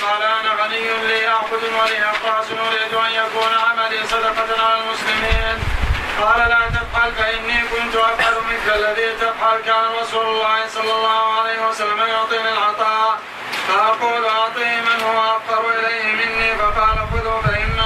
قال أنا غني لي أخذ ولي أقراص أريد أن يكون عملي صدقة على المسلمين. قال لا تفعل فإني كنت أفعل مثل الذي تفعل. كان رسول الله صلى الله عليه وسلم يعطيني العطاء فأقول أعطيه من هو أفقر إليه مني فقال خذوا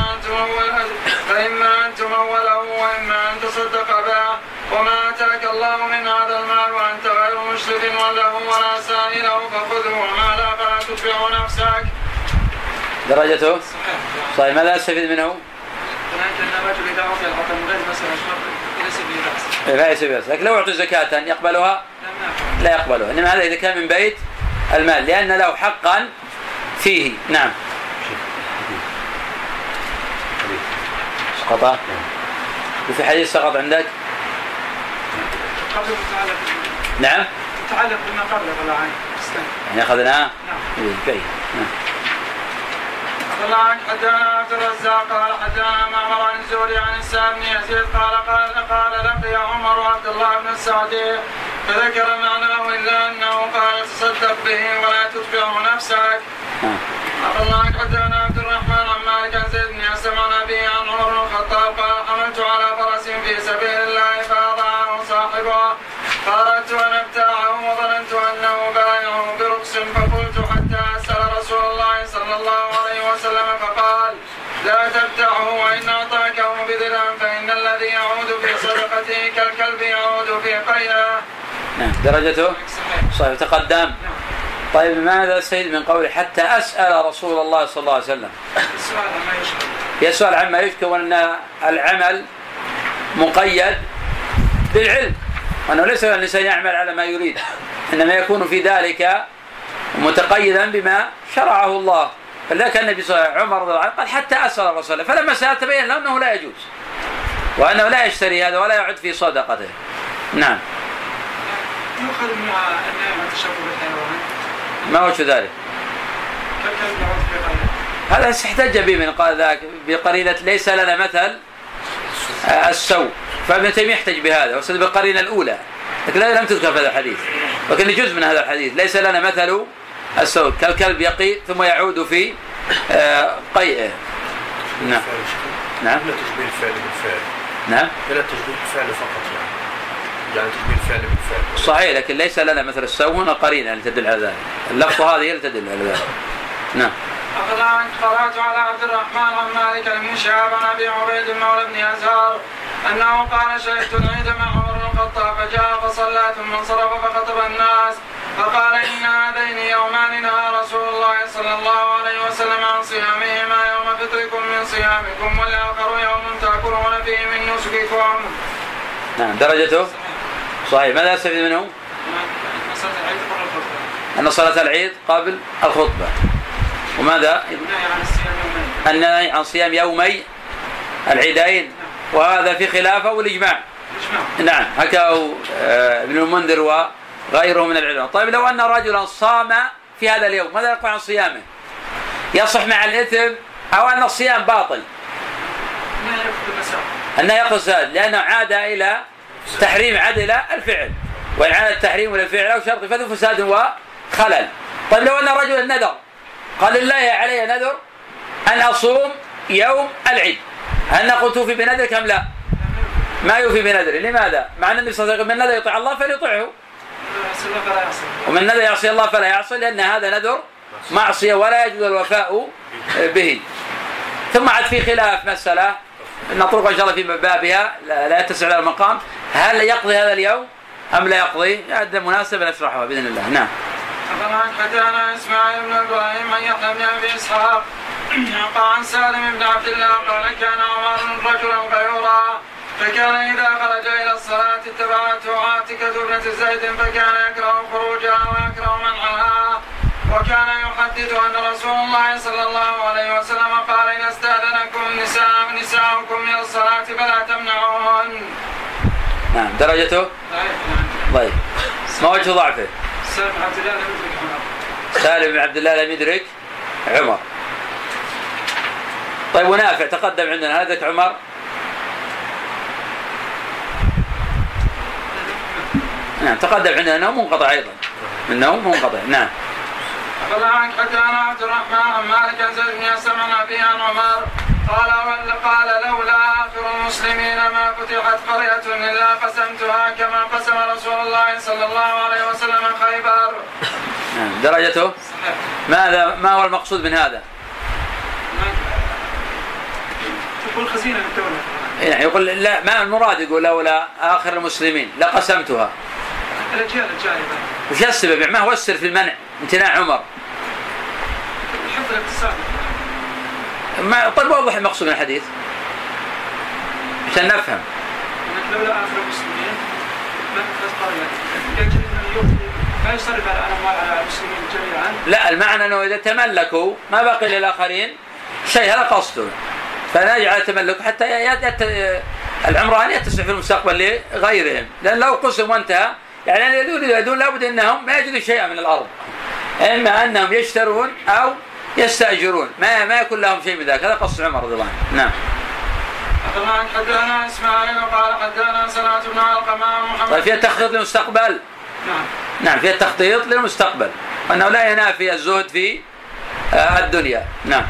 فإما أن تموله وإما أن تصدق به وما أتاك الله من هذا المال وأنت غير مشرف وله ولا سائله فخذه وما لا فلا تتبع نفسك. درجته صحيح. ماذا استفيد منه؟ لا يسوي بأس. لكن لو أعطي زكاة يقبلها؟ لا يقبلها. إنما هذا إذا كان من بيت المال لأن له حقا فيه. نعم. سقط. وفي حديث سقط عندك؟ نعم. تعلق بما قبله ولا عين. يعني أخذناه؟ نعم. جيد. حدثنا عبد الرزاق قال حدثنا معمر عن الزهري عن السائب بن يزيد قال لقي عمر عبد الله بن السعدي فذكر معناه الا انه قال تصدق به ولا تتبعه نفسك. حدثنا عبد الرحمن عن مالك عن زيد بن اسلم عن ابي عن عمر بن الخطاب قال حملت على فرس في سبيل الله فاضعه صاحبه فاردت ان ابتاعه وظننت انه بايعه برخص فقلت حتى اسال رسول الله صلى الله عليه وسلم فقال لا تبتعه وإن أعطاكه بدرهم فإن الذي يعود في صدقته كالكلب يعود في قيئه. نعم. درجته صحيح. تقدم. طيب ماذا استفيد من قوله حتى أسأل رسول الله صلى الله عليه وسلم؟ يسأل عما يشكى وأن العمل مقيد بالعلم وأنه ليس الإنسان يعمل على ما يريد إنما يكون في ذلك متقيدا بما شرعه الله. فلذلك النبي صلى الله عليه وسلم عمر رضي الله عنه قال حتى أسأل الرسول فلما سأل تبين له أنه لا يجوز وأنه لا يشتري هذا ولا يعد في صدقته. نعم. يؤخذ منها أن التشبه بالحيوان. ما وجه ذلك؟ هذا احتج به من قال ذاك بقرينة ليس لنا مثل السوء فابن تيمية يحتج بهذا وصد بالقرينة الأولى لكن لم تذكر في هذا الحديث وكان جزء من هذا الحديث ليس لنا مثل السوء كالكلب يقي ثم يعود في قيئه. نعم. نعم. لا تشبيه الفعل بالفعل. نعم. لا تشبيه الفعل فقط يعني تشبيه الفعل بالفعل. صحيح لكن ليس لنا مثل السوء هنا قرينة تدل على ذلك. اللفظة هذه تدل على ذلك. نعم. قرأت على عبد الرحمن عن مالك بن شهاب عن أبي عبيد مولى بن أزهر أنه قال شهدت العيد مع عمر بن الخطاب فجاء فصلى ثم انصرف فخطب الناس فقال إن هذين يومان نهى رسول الله صلى الله عليه وسلم عن صيامهما يوم فطركم من صيامكم والآخر يوم تأكلون فيه من نسككم. نعم. درجته صحيح. ماذا استفيد منه؟ أن صلاة العيد قبل الخطبة. وماذا؟ النهي عن صيام يومي العيدين وهذا في خلافه والإجماع. نعم. حكاه ابن المنذر وغيره من العلماء. طيب لو أن رجلا صام في هذا اليوم ماذا يقع عن صيامه؟ يصح مع الإثم أو أن الصيام باطل؟ أنه يقصد لأنه عاد إلى تحريم عاد إلى الفعل وإن عاد التحريم إلى الفعل أو شرط فذو فساد وخلل. طيب لو أن رجلا نذر قال لله علي نذر أن أصوم يوم العيد هل نقول توفي بنذرك أم لا؟ ما يوفي بنذره. لماذا؟ مع أن النبي صلى الله عليه وسلم من نذر يطيع الله فليطيعه ومن نذر يعصي الله فلا يعصي لأن هذا نذر معصية ولا يجوز الوفاء به. ثم عاد في خلاف مسألة نطرق إن شاء الله في بابها لا يتسع لها المقام هل يقضي هذا اليوم أم لا يقضي؟ هذا مناسبة نشرحها بإذن الله. نعم. حدثنا إسماعيل بن إبراهيم عن يحيى بن أبي إسحاق عن سالم بن عبد الله قال كان عمر رجلا غيورا فكان إذا خرج إلى الصلاة اتبعته عاتكة ابنة زيد فكان يكره خروجها ويكره منعها وكان يحدث أن رسول الله صلى الله عليه وسلم قال إن استأذنكم نساؤكم من الصلاة فلا تمنعوهن. نعم. درجته طيب. ما وجه ضعفه؟ سالم بن عبد الله لم يدرك عمر. طيب ونافع تقدم عندنا هذا عمر نعم تقدم عندنا أنه منقطع أيضا منه منقطع. نعم. أخبرنا حدثنا عبد الرحمن عن مالك عن زيد بن أسلم عن أبيه عن عمر قال لولا آخر المسلمين ما فتحت قرية إلا قسمتها كما قسم رسول الله صلى الله عليه وسلم خيبر. درجته ما هو المقصود من هذا؟ يقول خزينة الدولة يعني يقول لا، ما المراد يقول لولا آخر المسلمين لقسمتها. الأجيال الجاية وش السبب؟ ما هو السر في المنع امتناع عمر؟ حفظ الاقتصاد. طيب وضح المقصود من الحديث عشان نفهم. لولا آخر المسلمين ما فتحت قرية ما يصرف على الأموال على المسلمين جميعا. لا، المعنى أنه إذا تملكوا ما بقي للآخرين شيء، هذا قصده، فنجعل تملك حتى العمران يتسع في المستقبل لغيرهم، لأن لو قسم وانتهى يعني يريدون لابد أنهم ما يجدوا شيئا من الأرض، إما أنهم يشترون أو يستأجرون، ما يكون لهم شيء من ذلك. هذا قصد عمر رضي الله عنه. نعم. حدثنا إسماعيل قال حدثنا سلمة بن علقمة محمد. طيب فيها تخطيط للمستقبل. نعم فيها تخطيط للمستقبل، وأنه لا ينافي الزهد في الدنيا. نعم.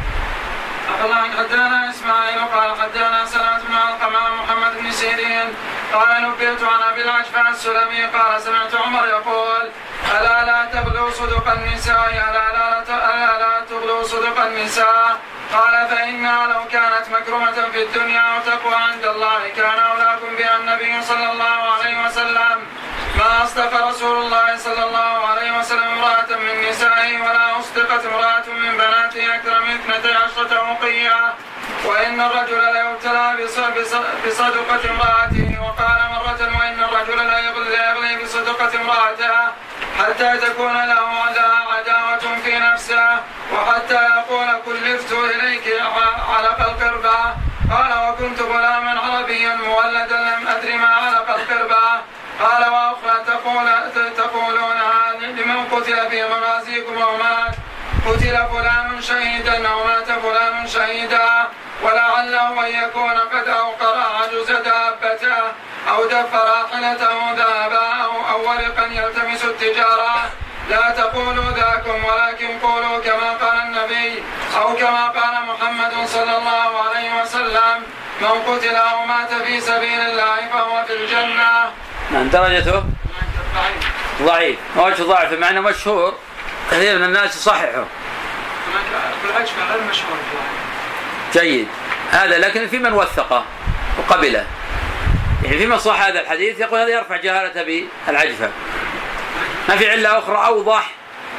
حدثنا إسماعيل قال حدثنا سلمة بن علقمة محمد بن سيرين قال نبئت عن أبي الأشفع السلمي قال سمعت عمر يقول ألا لا تغلوا صدق النساء ألا لا تغلوا صدق النساء قال فإنها لو كانت مكرمة في الدنيا وتقوى عند الله كان أولاكم بها النبي صلى الله عليه وسلم ما أصدق رسول الله صلى الله عليه وسلم امرأة من نسائه ولا أصدقت امرأة من بناته أكثر من 12 وقية وإن الرجل ليبتلى بصدقة امرأته وقال مرة وإن الرجل لا يغلي بصدقة امرأته حتى تكون له عداوة في نفسه وحتى يقول كلفت إليك علق القربة قال وكنت غلاما عربيا مولدا لم أدر ما علق القربة قال وأخرى تقولونها لمن قتل في مغازيكم أو مات قتل فلان شهيدا أو مات فلان شهيدا ولعله أن يكون قد أوقر عجز دابته أو دف راحلته ذهبا أو ورقا يلتمس التجارة لا تقولوا ذاكم ولكن قولوا كما قال النبي أو كما قال محمد صلى الله عليه وسلم من قتل أو مات في سبيل الله فهو في الجنة. نعم. درجته ضعيف. وجه ضعف معنى مشهور كثير من الناس يصححه. بالعكس غير مشهور. جيد هذا، لكن في من وثقه وقبله، يعني في من صح هذا الحديث يقول هذا يرفع جهالة بالعجفة، ما في علة أخرى أوضح.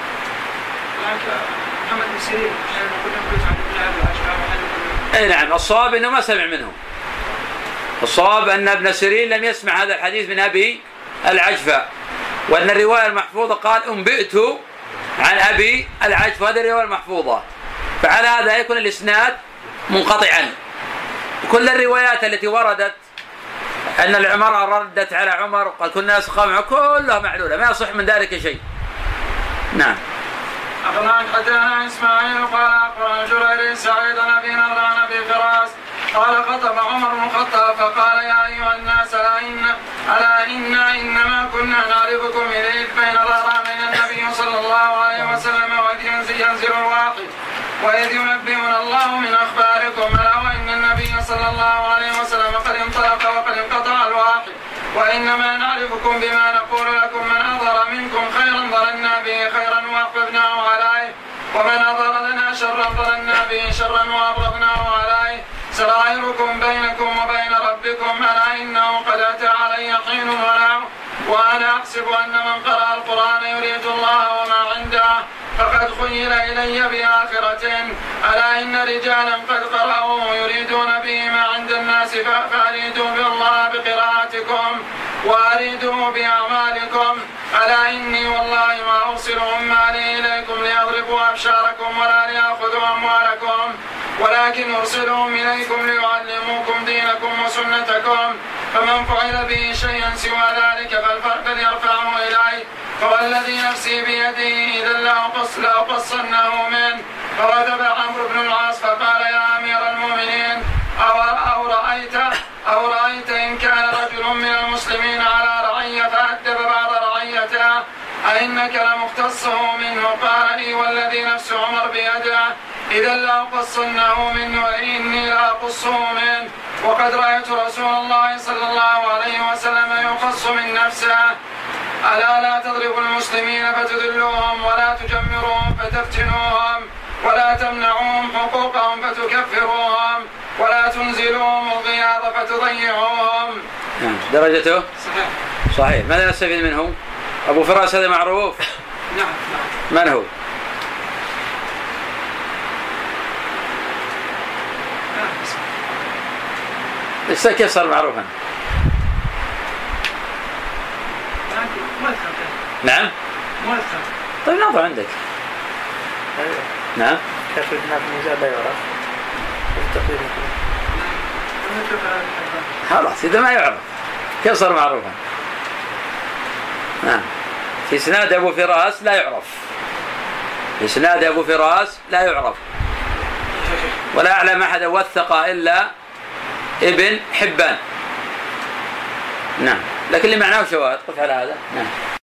محمد بن سيرين أي نعم، الصواب أنه ما سمع منه، الصواب أن ابن سيرين لم يسمع هذا الحديث من أبي العجفة، وأن الرواية المحفوظة قال أنبئت عن أبي العجفة، هذه الرواية المحفوظة، فعلى هذا يكون الإسناد منقطعا. كل الروايات التي وردت أن المرأة ردت على عمر وقال كل الناس قاموا كلها معلولة، ما يصح من ذلك شيء. نعم. حدثنا إسماعيل قال أخبرنا جرير سعيد أبي نضر عن أبي فراس قال خطب عمر بن الخطاب فقال يا أيها الناس ألا إنما كنا نعرفكم إليه فإن ظهر من النبي صلى الله عليه وسلم وإذ ينزل الواحد وإذ ينبئنا الله من أخباركم ألا وإن النبي صلى الله عليه وسلم قد انطلق وقد انقطع الواحد وإنما نعرفكم بما نقول لكم من أظهر منكم خيرا ظننا به خيرا وأحببناه عليه ومن أظهر لنا شرا ظننا به شرا وأبغضناه عليه سرائركم بينكم وبين ربكم ألا إنه قد أتى علي حين وأنا أحسب أن من قرأ القرآن يريد الله وما عنده فقد خيل إلي بآخرة ألا إن رجالا قد قرأوا يريدون به ما عند الناس فأريدوا بالله بقراءتكم وأريدوا بأعمالكم ألا إني والله ما أرسل عمالي إليكم ليضربوا أبشاركم ولا ليأخذوا أموالكم ولكن أرسلهم إليكم ليعلموكم دينكم وسنتكم فمن فعل به شيئا سوى ذلك فليرفعه إليه فوالذي نفسي بيده إذا لأقصنه منه فوثب عمرو بن العاص فقال يا أمير المؤمنين أو رأيت إن كان رجل من المسلمين على رعية فأدب بعض رعيته أئنك لمختصه منه؟ قال إي والذي نفس عمر بيده إذا لأقصنه منه وإني لأقصه منه، وقد رأيت رسول الله صلى الله عليه وسلم يقص من نفسه. ألا لا تضربوا المسلمين فتذلوهم ولا تجمروهم فتفتنوهم ولا تمنعوهم حقوقهم فتكفروهم ولا تنزلوهم الغياظ فتضيعوهم. درجته صحيح. صحيح. ماذا نستفيد منه؟ أبو فراس هذا معروف. نعم. من هو؟ كيف صار معروفا؟ نعم. طيب نظر عندك. نعم. كيف ابن الميزان لا يعرف؟ خلاص إذا ما يعرف كيف صار معروفا؟ نعم. في إسناد أبو فراس لا يعرف. إسناد أبو فراس لا يعرف، ولا أعلم أحد وثق إلا ابن حبان. نعم. لكن اللي معناه شواهد. قف على هذا. نعم.